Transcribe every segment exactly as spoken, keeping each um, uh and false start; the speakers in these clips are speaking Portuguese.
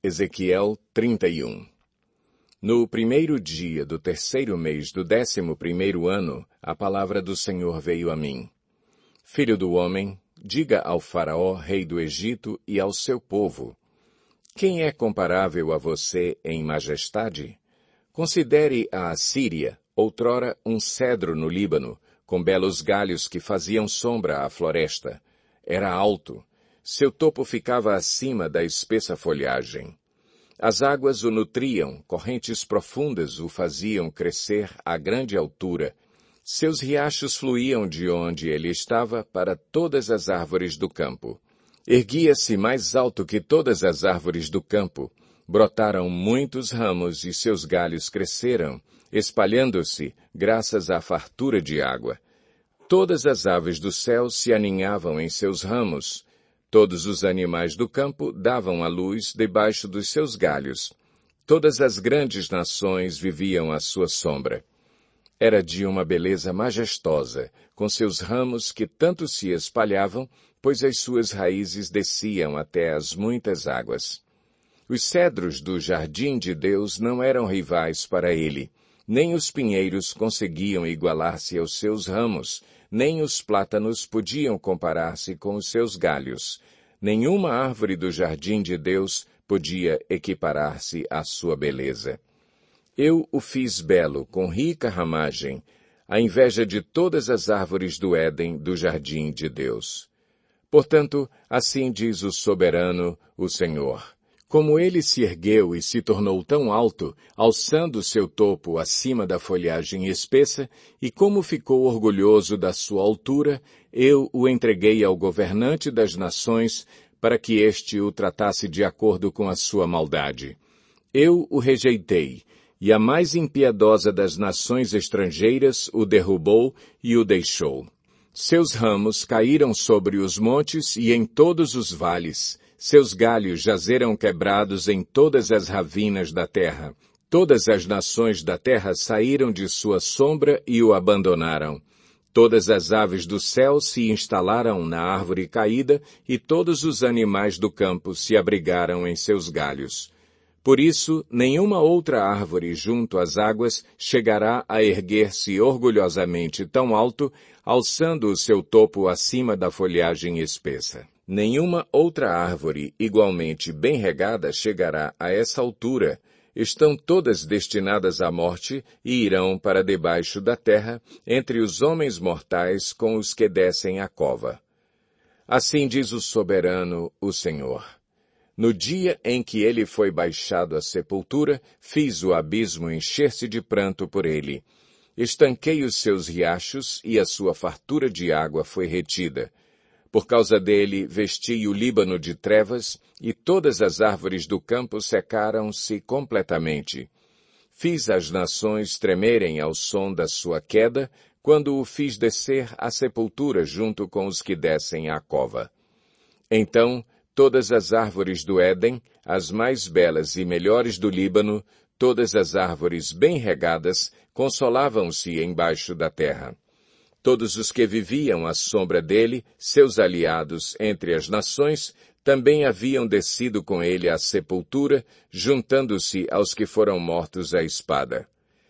Ezequiel trinta e um. No primeiro dia do terceiro mês do décimo primeiro ano, a palavra do Senhor veio a mim. Filho do homem, diga ao faraó, rei do Egito, e ao seu povo: quem é comparável a você em majestade? Considere a Assíria, outrora um cedro no Líbano, com belos galhos que faziam sombra à floresta. Era alto. Seu topo ficava acima da espessa folhagem. As águas o nutriam, correntes profundas o faziam crescer a grande altura. Seus riachos fluíam de onde ele estava para todas as árvores do campo. Erguia-se mais alto que todas as árvores do campo. Brotaram muitos ramos e seus galhos cresceram, espalhando-se graças à fartura de água. Todas as aves do céu se aninhavam em seus ramos. Todos os animais do campo davam à luz debaixo dos seus galhos. Todas as grandes nações viviam à sua sombra. Era de uma beleza majestosa, com seus ramos que tanto se espalhavam, pois as suas raízes desciam até as muitas águas. Os cedros do jardim de Deus não eram rivais para ele, nem os pinheiros conseguiam igualar-se aos seus ramos, nem os plátanos podiam comparar-se com os seus galhos. Nenhuma árvore do jardim de Deus podia equiparar-se à sua beleza. Eu o fiz belo, com rica ramagem, a inveja de todas as árvores do Éden do jardim de Deus. Portanto, assim diz o soberano, o Senhor: como ele se ergueu e se tornou tão alto, alçando seu topo acima da folhagem espessa, e como ficou orgulhoso da sua altura, eu o entreguei ao governante das nações, para que este o tratasse de acordo com a sua maldade. Eu o rejeitei, e a mais impiedosa das nações estrangeiras o derrubou e o deixou. Seus ramos caíram sobre os montes e em todos os vales. Seus galhos jazeram quebrados em todas as ravinas da terra. Todas as nações da terra saíram de sua sombra e o abandonaram. Todas as aves do céu se instalaram na árvore caída e todos os animais do campo se abrigaram em seus galhos. Por isso, nenhuma outra árvore junto às águas chegará a erguer-se orgulhosamente tão alto, alçando o seu topo acima da folhagem espessa. Nenhuma outra árvore igualmente bem regada chegará a essa altura. Estão todas destinadas à morte e irão para debaixo da terra, entre os homens mortais com os que descem à cova. Assim diz o soberano, o Senhor: no dia em que ele foi baixado à sepultura, fiz o abismo encher-se de pranto por ele. Estanquei os seus riachos e a sua fartura de água foi retida. Por causa dele, vesti o Líbano de trevas, e todas as árvores do campo secaram-se completamente. Fiz as nações tremerem ao som da sua queda, quando o fiz descer à sepultura junto com os que descem à cova. Então, todas as árvores do Éden, as mais belas e melhores do Líbano, todas as árvores bem regadas, consolavam-se embaixo da terra. Todos os que viviam à sombra dele, seus aliados entre as nações, também haviam descido com ele à sepultura, juntando-se aos que foram mortos à espada.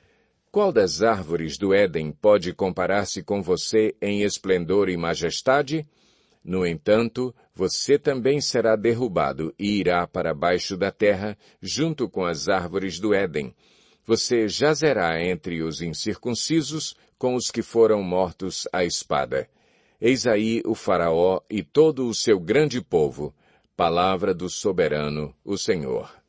Qual das árvores do Éden pode comparar-se com você em esplendor e majestade? No entanto, você também será derrubado e irá para baixo da terra, junto com as árvores do Éden. Você jazerá entre os incircuncisos com os que foram mortos à espada. Eis aí o faraó e todo o seu grande povo. Palavra do soberano, o Senhor.